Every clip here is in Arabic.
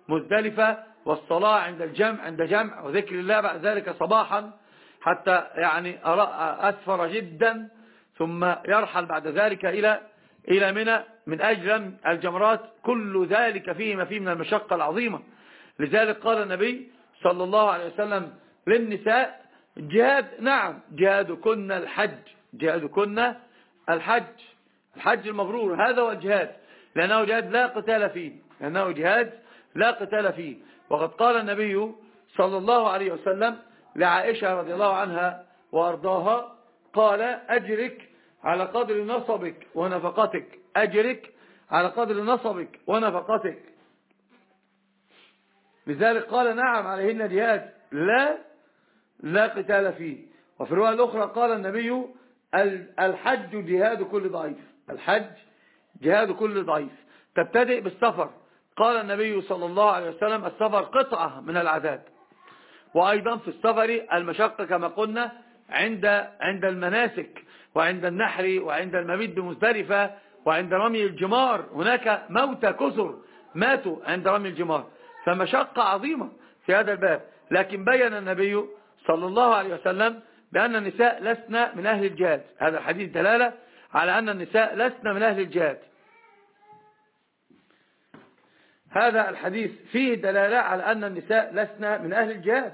مزدلفة، والصلاة عند جمع وذكر الله بعد ذلك صباحا حتى يعني أسفر جدا، ثم يرحل بعد ذلك إلى منى من أجل الجمرات. كل ذلك فيه ما فيه من المشقة العظيمة. لذلك قال النبي صلى الله عليه وسلم للنساء: جهاد، نعم، جهادكن الحج، جهادكن الحج المبرور، هذا هو الجهاد، لأنه جهاد لا قتال فيه، لأنه جهاد لا قتال فيه. وقد قال النبي صلى الله عليه وسلم لعائشة رضي الله عنها وأرضاها، قال: أجرك على قدر نصبك ونفقتك، أجرك على قدر نصبك ونفقتك. لذلك قال: نعم، عليهن جهاد لا قتال فيه. وفي الرواية الأخرى قال النبي: الحج جهاد كل ضعيف، الحج جهاد كل ضعيف. تبتدئ بالسفر. قال النبي صلى الله عليه وسلم: السفر قطعة من العذاب. وأيضا في السفر المشقة كما قلنا عند المناسك، وعند النحر، وعند المبيت بمزدلفة، وعند رمي الجمار. هناك موتى كثر ماتوا عند رمي الجمار، فمشقة عظيمة في هذا الباب. لكن بين النبي صلى الله عليه وسلم بأن النساء لسن من أهل الجهاد. هذا الحديث دلالة على أن النساء لسن من أهل الجهاد. هذا الحديث فيه دلالة على أن النساء لسن من أهل الجهاد،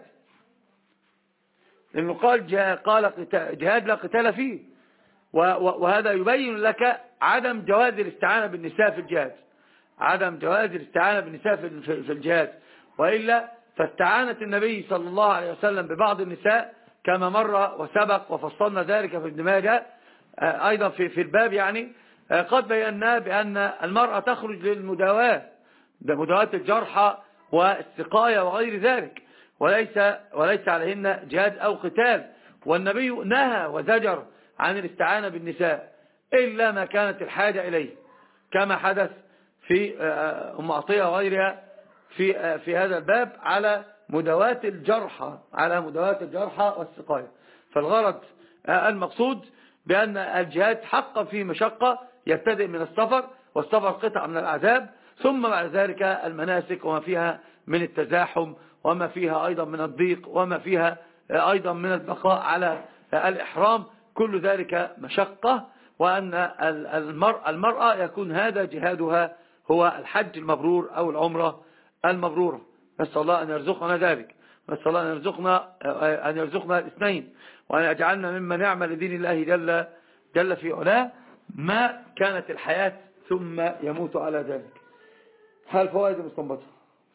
لأنه قال جهاد لا قتال فيه. وهذا يبين لك عدم جواز الاستعانة بالنساء في الجهاد، عدم جواز الاستعانة بالنساء في الجهاد. وإلا فاستعانت النبي صلى الله عليه وسلم ببعض النساء كما مر وسبق وفصلنا ذلك في ابن ماجه أيضا في الباب. يعني قد بينا بأن المرأة تخرج للمداواة، مداواة الجرحى والسقاية وغير ذلك، وليس عليهن جهاد أو قتال. والنبي نهى وزجر عن الاستعانة بالنساء إلا ما كانت الحاجة إليه، كما حدث في أم عطية وغيرها في هذا الباب على مداواة الجرحى، والسقاية. فالغرض المقصود بأن الجهاد حقا فيه مشقة، يبتدئ من السفر، والسفر قطع من العذاب، ثم بعد ذلك المناسك وما فيها من التزاحم، وما فيها أيضا من الضيق، وما فيها أيضا من البقاء على الإحرام. كل ذلك مشقة، وأن المرأة يكون هذا جهادها هو الحج المبرور أو العمرة المبرورة. نسأل الله أن يرزقنا ذلك، نسأل الله أن يرزقنا الاثنين، وأن يجعلنا ممن يعمل لدين الله جل في علاه ما كانت الحياة ثم يموت على ذلك. هل فوائد مستنبطة؟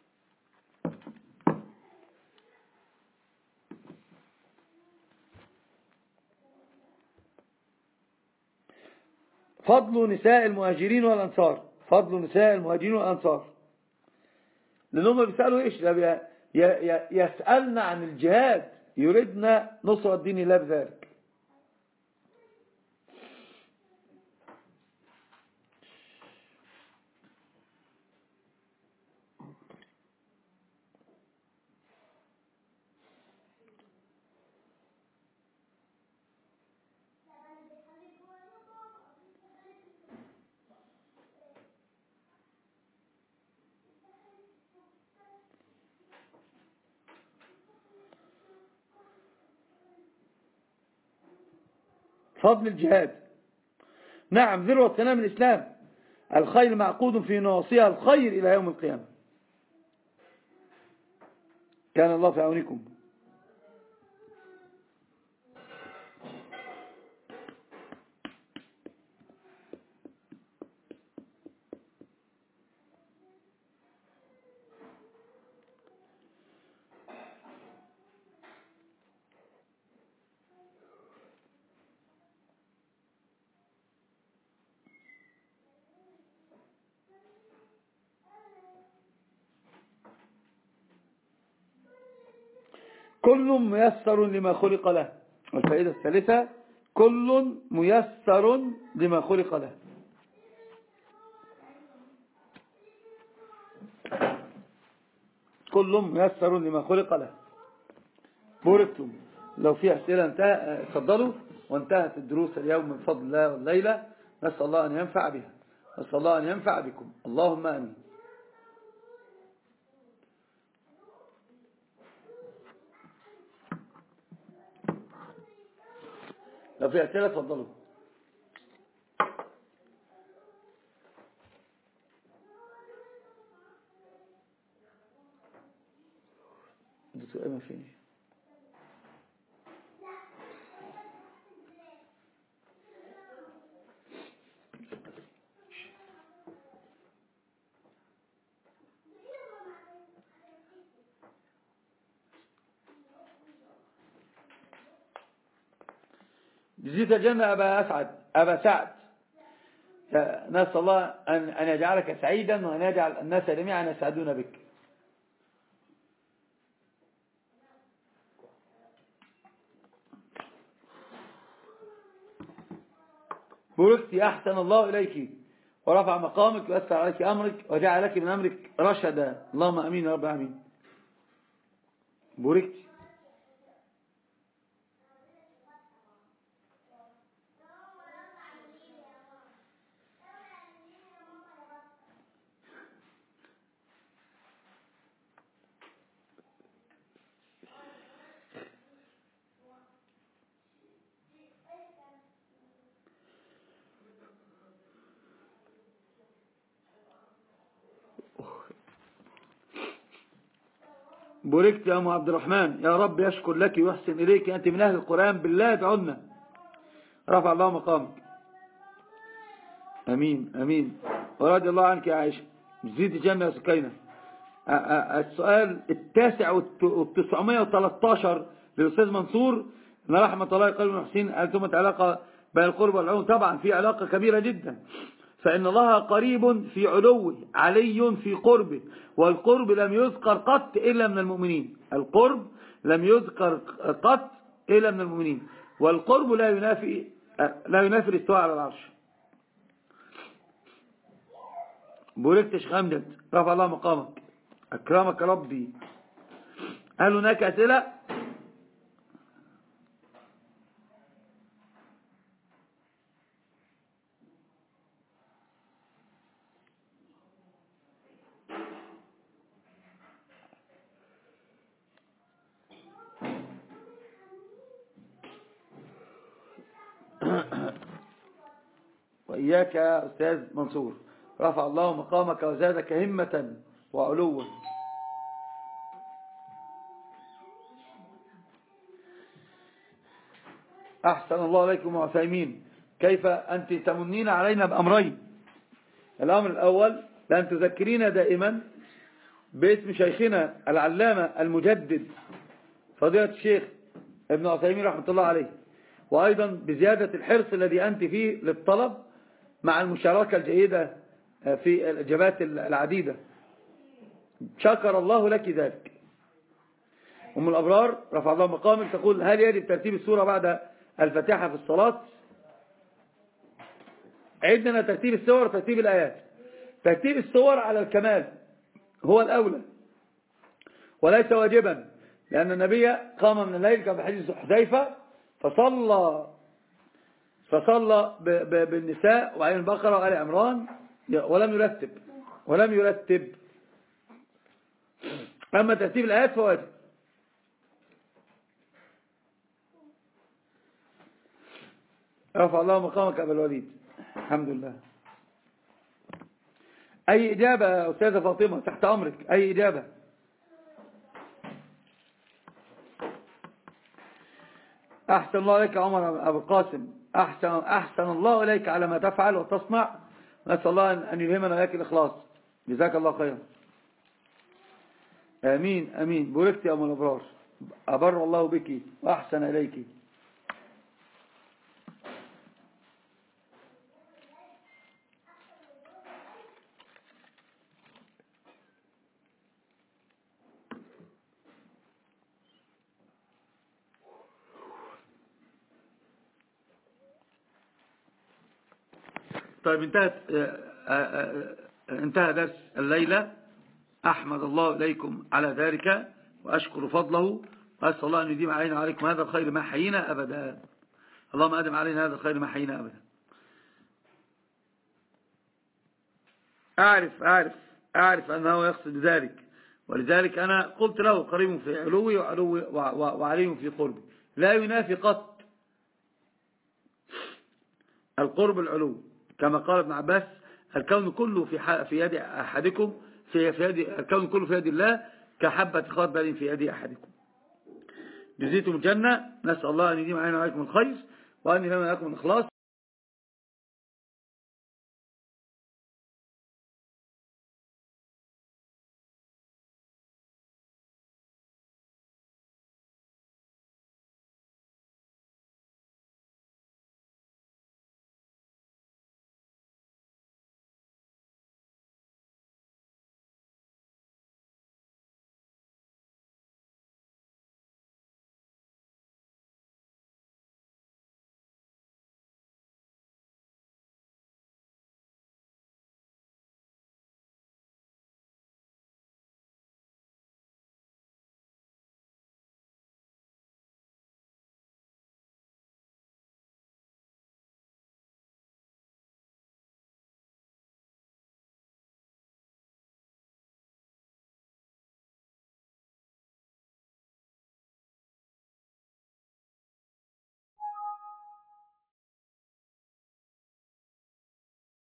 فضل نساء المهاجرين والأنصار، فضل نساء المهاجرين والأنصار، لأنهم بيسألوا إيش؟ يسألنا عن الجهاد، يريدنا نصرة دين الله بذلك. فضل الجهاد، نعم، ذروة سنام الإسلام، الخير معقود في نواصيها الخير إلى يوم القيامة. كان الله في عونكم. كل ميسر لما خلق له. والفائدة الثالثة: كل ميسر لما خلق له. كل ميسر لما خلق له. بوركتم. لو في أسئلة اتفضلوا. وانتهت الدروس اليوم من فضل الله والليلة. نسأل الله أن ينفع بها، نسأل الله أن ينفع بكم، اللهم آمين. لو في أسئلة تفضلوا. دكتور أيمن فين؟ جزيت الجنة أبا سعد. نسأل الله أن يجعلك سعيدا وأن يجعل الناس جميعا يسعدون بك. بوركتي أحسن الله إليك ورفع مقامك وأسفل عليك أمرك وجعل لك من أمرك رشدا. اللهم أمين يا رب العالمين. بوركتي. بوركت يا أم عبد الرحمن. يا رب يشكر لك ويحسن إليك، أنت من أهل القرآن بالله ادعونا. رفع الله مقامك. أمين أمين. ورضي الله عنك يا عائشة. زيد الجنة يا سكينة. السؤال 913 للأستاذ منصور إن رحمة الله قلب المحسنين هل ثمة علاقة بين القرب والعلو؟ طبعا في علاقة كبيرة جدا، فإن الله قريب في علوه علي في قربه، والقرب لم يذكر قط إلا من المؤمنين. القرب لم يذكر قط إلا من المؤمنين، والقرب لا ينافي الاستواء على العرش. بوركت شيخ أمجد. رفع الله مقامك. أكرمك ربي. هل هناك أسئلة؟ وإياك يا أستاذ منصور. رفع الله مقامك وزادك همة وعلوا. أحسن الله عليكم وعثيمين. كيف أنت تمنين علينا بأمرين. الأمر الأول لأن تذكرين دائما باسم شيخنا العلامة المجدد فضيلة الشيخ ابن عثيمين رحمة الله عليه، وأيضا بزيادة الحرص الذي أنت فيه للطلب مع المشاركة الجيدة في الإجابات العديدة. شكر الله لك ذلك. أم الأبرار رفع الله مقامك تقول هل يجب ترتيب السورة بعد الفاتحة في الصلاة؟ عندنا ترتيب السور وترتيب الآيات. ترتيب السور على الكمال هو الأولى وليس واجبا، لأن النبي قام من الليل كما بحديث حذيفة فصلى بالنساء وعين البقرة وآل عمران ولم يرتب. أما ترتيب الآيات فواجب. رفع الله مقامك أبا الوليد. الحمد لله. أي إجابة يا أستاذة فاطمة؟ تحت أمرك. أي إجابة؟ أحسن الله إليك عمر أبو القاسم. أحسن الله إليك على ما تفعل وتصنع. نسأل الله أن يلهمنا وإياك الإخلاص. جزاك الله خيرا. آمين آمين. بوركت يا أم الأبرار. أبر الله بك وأحسن إليك. طيب انتهى درس الليلة. أحمد الله إليكم على ذلك وأشكر فضله، وأسأل الله أن يديم علينا وعليكم هذا الخير ما حيينا أبدا. اللهم أدم علينا هذا الخير ما حيينا أبدا. أعرف أنه يقصد ذلك، ولذلك أنا قلت له قريب في علوي وعلي في قربي لا ينافي قط. القرب العلو، كما قال ابن عباس: الكون كله في يد أحدكم، الكون كله في يد الله كحبة خردل في يد أحدكم. جزيتم الجنة. نسأل الله أن يديم علينا وعليكم الخير، وأن يلمنا لكم الإخلاص.